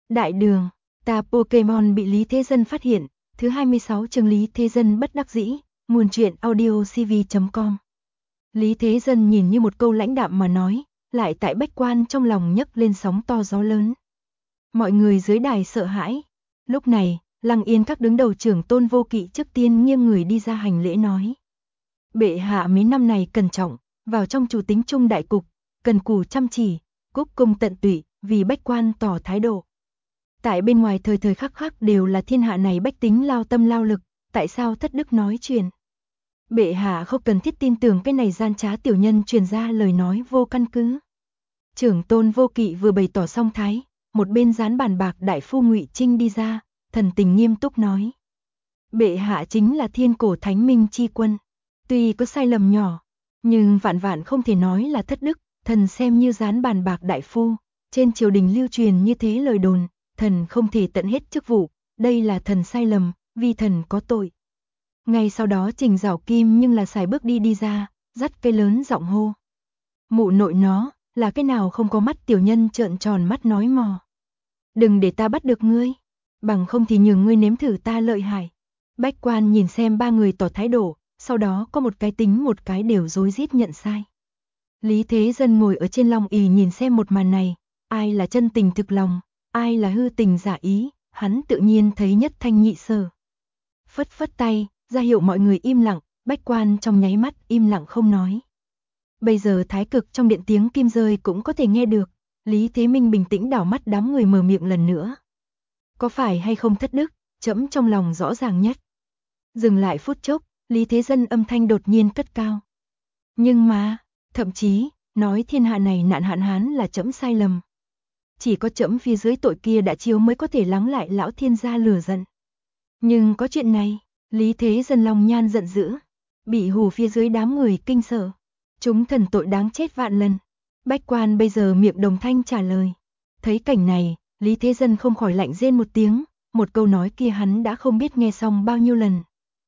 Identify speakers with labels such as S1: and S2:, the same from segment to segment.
S1: Đại đường, ta Pokemon bị Lý Thế Dân phát hiện, thứ 26 chương Lý Thế Dân bất đắc dĩ, nguồn truyện audiocv.com. Lý Thế Dân nhìn như một câu lãnh đạm mà nói, lại tại Bách Quan trong lòng nhấc lên sóng to gió lớn. Mọi người dưới đài sợ hãi. Lúc này, Lăng Yên các đứng đầu trưởng Tôn Vô Kỵ trước tiên nghiêng người đi ra hành lễ nói. Bệ hạ mấy năm này cẩn trọng, vào trong chủ tính trung đại cục, cần cù chăm chỉ, cúc cung tận tụy, vì Bách Quan tỏ thái độ. Tại bên ngoài thời thời khắc khắc đều là thiên hạ này bách tính lao tâm lao lực, tại sao thất đức nói chuyện? Bệ hạ không cần thiết tin tưởng cái này gian trá tiểu nhân truyền ra lời nói vô căn cứ. Trưởng Tôn Vô Kỵ vừa bày tỏ xong thái, một bên dán bàn bạc đại phu Ngụy Trinh đi ra, thần tình nghiêm túc nói. Bệ hạ chính là thiên cổ thánh minh chi quân, tuy có sai lầm nhỏ, nhưng vạn vạn không thể nói là thất đức, thần xem như dán bàn bạc đại phu, trên triều đình lưu truyền như thế lời đồn, thần không thể tận hết chức vụ, đây là thần sai lầm, vì thần có tội. Ngay sau đó Trình Giảo Kim nhưng là xài bước đi ra, dắt cây lớn giọng hô. Mụ nội nó, là cái nào không có mắt tiểu nhân trợn tròn mắt nói mò. Đừng để ta bắt được ngươi, bằng không thì nhường ngươi nếm thử ta lợi hại. Bách Quan nhìn xem ba người tỏ thái độ, sau đó có một cái tính một cái đều rối rít nhận sai. Lý Thế Dân ngồi ở trên long ỷ nhìn xem một màn này, ai là chân tình thực lòng, ai là hư tình giả ý, hắn tự nhiên thấy nhất thanh nhị sở. Phất phất tay, ra hiệu mọi người im lặng, Bách Quan trong nháy mắt im lặng không nói. Bây giờ thái cực trong điện tiếng kim rơi cũng có thể nghe được, Lý Thế Minh bình tĩnh đảo mắt đám người mở miệng lần nữa. Có phải hay không thất đức, trẫm trong lòng rõ ràng nhất. Dừng lại phút chốc, Lý Thế Dân âm thanh đột nhiên cất cao. Nhưng mà, thậm chí, nói thiên hạ này nạn hạn hán là trẫm sai lầm. Chỉ có trẫm phía dưới tội kia đã chiếu mới có thể lắng lại lão thiên gia lửa giận. Nhưng có chuyện này, Lý Thế Dân lòng nhan giận dữ, bị hù phía dưới đám người kinh sợ. Chúng thần tội đáng chết vạn lần. Bách Quan bây giờ miệng đồng thanh trả lời. Thấy cảnh này, Lý Thế Dân không khỏi lạnh rên một tiếng, một câu nói kia hắn đã không biết nghe xong bao nhiêu lần.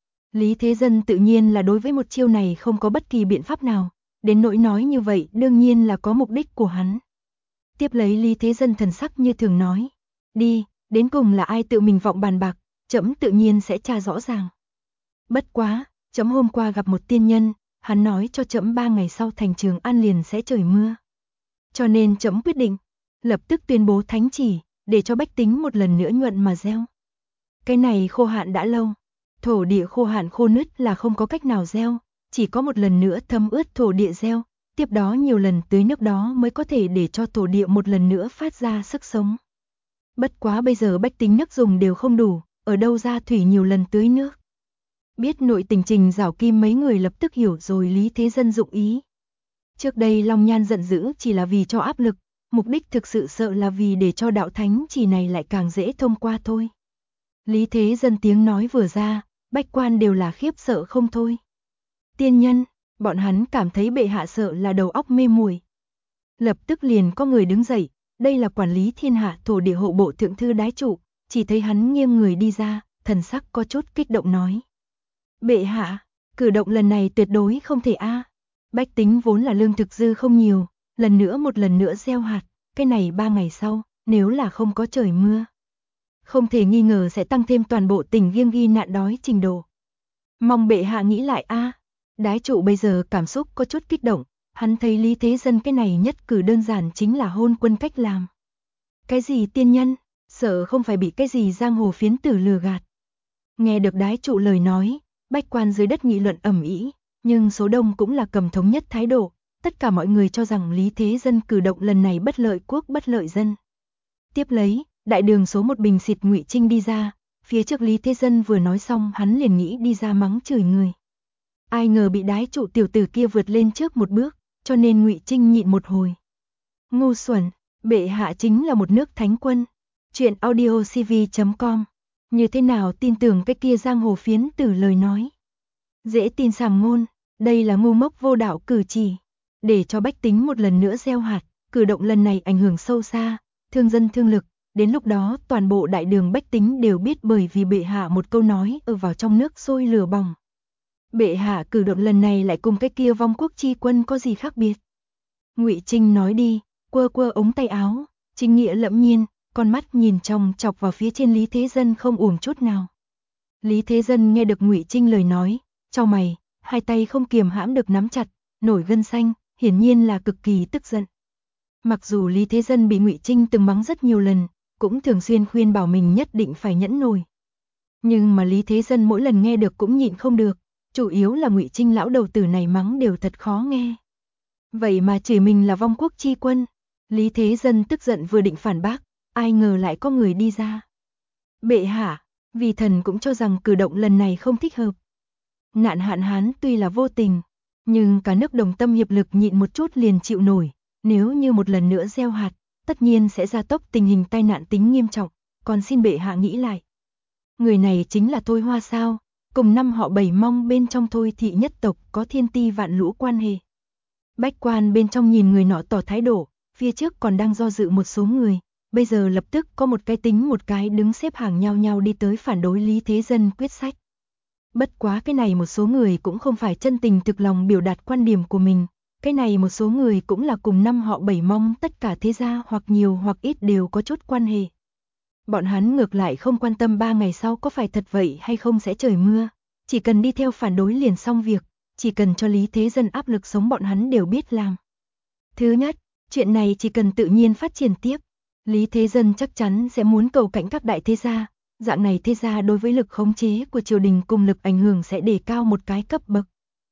S1: Lý Thế Dân tự nhiên là đối với một chiêu này không có bất kỳ biện pháp nào, đến nỗi nói như vậy đương nhiên là có mục đích của hắn. Tiếp lấy Lý Thế Dân thần sắc như thường nói, đi, đến cùng là ai tự mình vọng bàn bạc, trẫm tự nhiên sẽ tra rõ ràng. Bất quá, trẫm hôm qua gặp một tiên nhân, hắn nói cho trẫm 3 ngày sau thành Trường An liền sẽ trời mưa. Cho nên trẫm quyết định, lập tức tuyên bố thánh chỉ, để cho bách tính một lần nữa nhuận mà gieo. Cái này khô hạn đã lâu, thổ địa khô hạn khô nứt là không có cách nào gieo, chỉ có một lần nữa thấm ướt thổ địa gieo, tiếp đó nhiều lần tưới nước đó mới có thể để cho thổ địa một lần nữa phát ra sức sống. Bất quá bây giờ bách tính nước dùng đều không đủ, ở đâu ra thủy nhiều lần tưới nước. Biết nội tình Trình Giảo Kim mấy người lập tức hiểu rồi Lý Thế Dân dụng ý. Trước đây Long Nhan giận dữ chỉ là vì cho áp lực, mục đích thực sự sợ là vì để cho đạo thánh chỉ này lại càng dễ thông qua thôi. Lý Thế Dân tiếng nói vừa ra, Bách Quan đều là khiếp sợ không thôi. Tiên nhân, bọn hắn cảm thấy bệ hạ sợ là đầu óc mê muội. Lập tức liền có người đứng dậy, đây là quản lý thiên hạ thổ địa hộ bộ thượng thư đái trụ, chỉ thấy hắn nghiêng người đi ra, thần sắc có chút kích động nói. Bệ hạ, cử động lần này tuyệt đối không thể a. Bách tính vốn là lương thực dư không nhiều, một lần nữa gieo hạt, cái này 3 ngày sau, nếu là không có trời mưa. Không thể nghi ngờ sẽ tăng thêm toàn bộ tỉnh Viêng Ghi nạn đói trình độ. Mong bệ hạ nghĩ lại a. Đái trụ bây giờ cảm xúc có chút kích động, hắn thấy Lý Thế Dân cái này nhất cử đơn giản chính là hôn quân cách làm. Cái gì tiên nhân, sợ không phải bị cái gì giang hồ phiến tử lừa gạt. Nghe được đái trụ lời nói, Bách Quan dưới đất nghị luận ầm ĩ, nhưng số đông cũng là cầm thống nhất thái độ, tất cả mọi người cho rằng Lý Thế Dân cử động lần này bất lợi quốc bất lợi dân. Tiếp lấy, đại đường số 1 bình xịt Ngụy Trinh đi ra, phía trước Lý Thế Dân vừa nói xong hắn liền nghĩ đi ra mắng chửi người. Ai ngờ bị đái trụ tiểu tử kia vượt lên trước một bước, cho nên Ngụy Trinh nhịn một hồi. Ngu xuẩn, bệ hạ chính là một nước thánh quân. Chuyện audiocv.com. Như thế nào tin tưởng cái kia giang hồ phiến tử lời nói. Dễ tin sàm ngôn, đây là ngu ngốc vô đạo cử chỉ. Để cho bách tính một lần nữa gieo hạt, cử động lần này ảnh hưởng sâu xa, thương dân thương lực. Đến lúc đó toàn bộ đại đường bách tính đều biết bởi vì bệ hạ một câu nói ở vào trong nước sôi lửa bỏng. Bệ hạ cử động lần này lại cùng cái kia vong quốc chi quân có gì khác biệt. Ngụy Trinh nói đi, quơ quơ ống tay áo, chính nghĩa lẫm nhiên, con mắt nhìn chòng chọc vào phía trên Lý Thế Dân không uổng chút nào. Lý Thế Dân nghe được Ngụy Trinh lời nói, chau mày, hai tay không kiềm hãm được nắm chặt, nổi gân xanh, hiển nhiên là cực kỳ tức giận. Mặc dù Lý Thế Dân bị Ngụy Trinh từng mắng rất nhiều lần, cũng thường xuyên khuyên bảo mình nhất định phải nhẫn nổi. Nhưng mà Lý Thế Dân mỗi lần nghe được cũng nhịn không được, chủ yếu là Ngụy Trinh lão đầu tử này mắng đều thật khó nghe. Vậy mà chửi mình là vong quốc chi quân. Lý Thế Dân tức giận vừa định phản bác, ai ngờ lại có người đi ra. Bệ hạ, vì thần cũng cho rằng cử động lần này không thích hợp. Nạn hạn hán tuy là vô tình, nhưng cả nước đồng tâm hiệp lực nhịn một chút liền chịu nổi, nếu như một lần nữa gieo hạt, tất nhiên sẽ gia tốc tình hình tai nạn tính nghiêm trọng, còn xin bệ hạ nghĩ lại. Người này chính là Thôi Hoa sao, cùng năm họ Bảy Mong bên trong Thôi thị nhất tộc có thiên ti vạn lũ quan hệ. Bách quan bên trong nhìn người nọ tỏ thái độ, phía trước còn đang do dự một số người, bây giờ lập tức có một cái tính một cái đứng xếp hàng nhau nhau đi tới phản đối Lý Thế Dân quyết sách. Bất quá cái này một số người cũng không phải chân tình thực lòng biểu đạt quan điểm của mình, cái này một số người cũng là cùng năm họ Bảy Mong tất cả thế gia hoặc nhiều hoặc ít đều có chút quan hệ. Bọn hắn ngược lại không quan tâm 3 ngày sau có phải thật vậy hay không sẽ trời mưa, chỉ cần đi theo phản đối liền xong việc, chỉ cần cho Lý Thế Dân áp lực sống bọn hắn đều biết làm. Thứ nhất, chuyện này chỉ cần tự nhiên phát triển tiếp, Lý Thế Dân chắc chắn sẽ muốn cầu cạnh các đại thế gia, dạng này thế gia đối với lực khống chế của triều đình cùng lực ảnh hưởng sẽ đề cao một cái cấp bậc.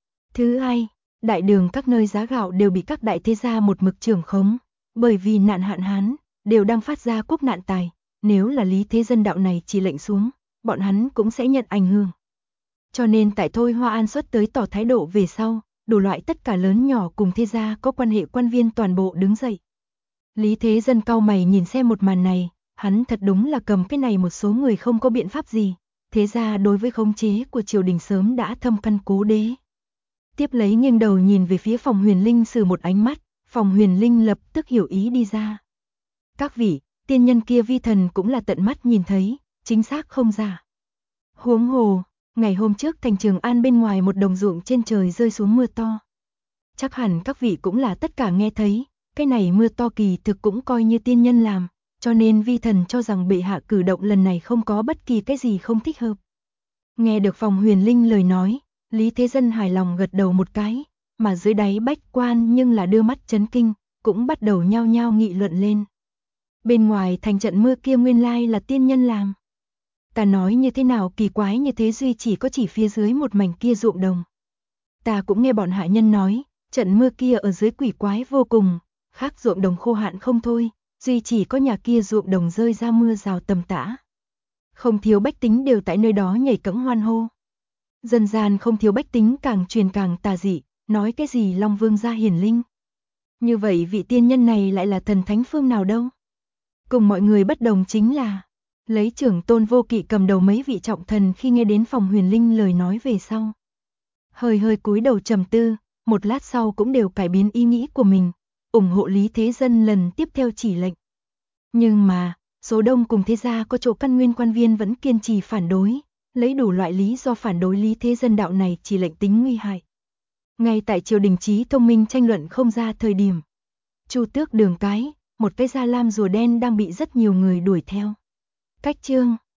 S1: Thứ hai, đại đường các nơi giá gạo đều bị các đại thế gia một mực trưởng khống, bởi vì nạn hạn hán, đều đang phát ra quốc nạn tài, nếu là Lý Thế Dân đạo này chỉ lệnh xuống, bọn hắn cũng sẽ nhận ảnh hưởng. Cho nên tại Thôi Hoa An xuất tới tỏ thái độ về sau, đủ loại tất cả lớn nhỏ cùng thế gia có quan hệ quan viên toàn bộ đứng dậy. Lý Thế Dân cau mày nhìn xem một màn này, hắn thật đúng là cầm cái này một số người không có biện pháp gì, thế ra đối với khống chế của triều đình sớm đã thâm căn cố đế. Tiếp lấy nghiêng đầu nhìn về phía Phòng Huyền Linh sử một ánh mắt, Phòng Huyền Linh lập tức hiểu ý đi ra. Các vị, tiên nhân kia vi thần cũng là tận mắt nhìn thấy, chính xác không giả. Huống hồ, ngày hôm trước thành Trường An bên ngoài một đồng ruộng trên trời rơi xuống mưa to. Chắc hẳn các vị cũng là tất cả nghe thấy, cái này mưa to kỳ thực cũng coi như tiên nhân làm, cho nên vi thần cho rằng bệ hạ cử động lần này không có bất kỳ cái gì không thích hợp. Nghe được Phòng Huyền Linh lời nói, Lý Thế Dân hài lòng gật đầu một cái, mà dưới đáy bách quan nhưng là đưa mắt chấn kinh, cũng bắt đầu nhao nhao nghị luận lên. Bên ngoài thành trận mưa kia nguyên lai là tiên nhân làm. Ta nói như thế nào kỳ quái như thế duy chỉ có chỉ phía dưới một mảnh kia ruộng đồng. Ta cũng nghe bọn hạ nhân nói, trận mưa kia ở dưới quỷ quái vô cùng, khác ruộng đồng khô hạn không thôi, duy chỉ có nhà kia ruộng đồng rơi ra mưa rào tầm tã. Không thiếu bách tính đều tại nơi đó nhảy cẫng hoan hô. Dần dàn không thiếu bách tính càng truyền càng tà dị, nói cái gì Long Vương gia hiển linh. Như vậy vị tiên nhân này lại là thần thánh phương nào đâu? Cùng mọi người bất đồng chính là, lấy trưởng tôn Vô Kỵ cầm đầu mấy vị trọng thần khi nghe đến Phòng Huyền Linh lời nói về sau. Hơi hơi cúi đầu trầm tư, một lát sau cũng đều cải biến ý nghĩ của mình, ủng hộ Lý Thế Dân lần tiếp theo chỉ lệnh. Nhưng mà, số đông cùng thế gia có chỗ căn nguyên quan viên vẫn kiên trì phản đối, lấy đủ loại lý do phản đối Lý Thế Dân đạo này chỉ lệnh tính nguy hại. Ngay tại triều đình trí thông minh tranh luận không ra thời điểm, Chu Tước Đường cái, một cái da lam rùa đen đang bị rất nhiều người đuổi theo. Cách chương